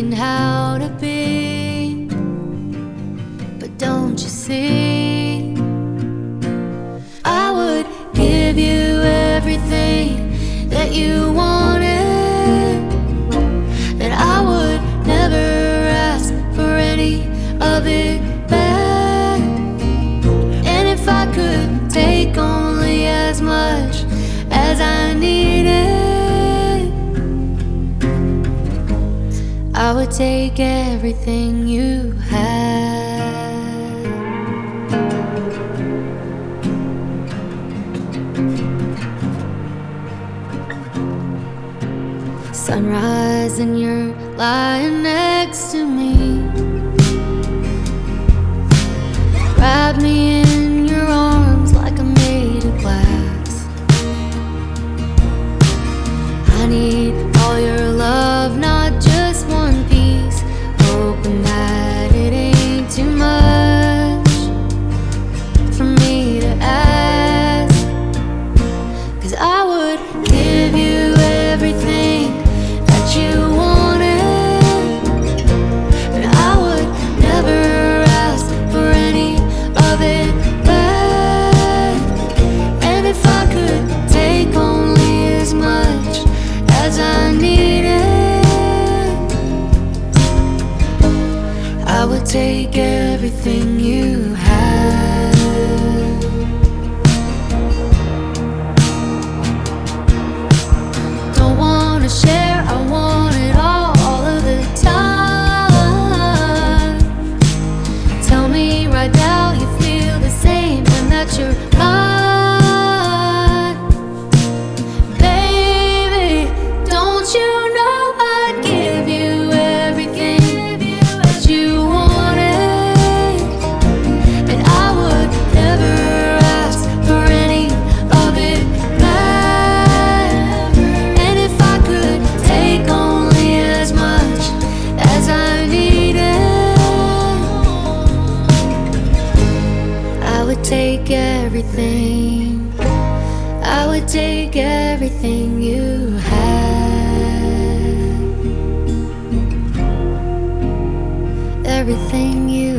and how to be. But don't you see, I would give you everything that you wanted, and I would never ask for any of it back. And if I could take only as much as I needed, I would take everything you had. Sunrise and you're lying next to me. Wrap me in your arms like I'm made of glass. I need all your love, not just one piece. Hoping that it ain't too much for me to ask. 'Cause I would give you everything that you wanted, and I would never ask for any of it back. And if I could take only as much as I needed, I would take everything you had. Don't wanna share, I want it all of the time. Tell me right now you feel the same and that you're mine. Baby, don't you know I'd give you everything that you wanted, and I would never ask for any of it back. And if I could take only as much as I needed, I would take everything. I would take everything you had. Everything you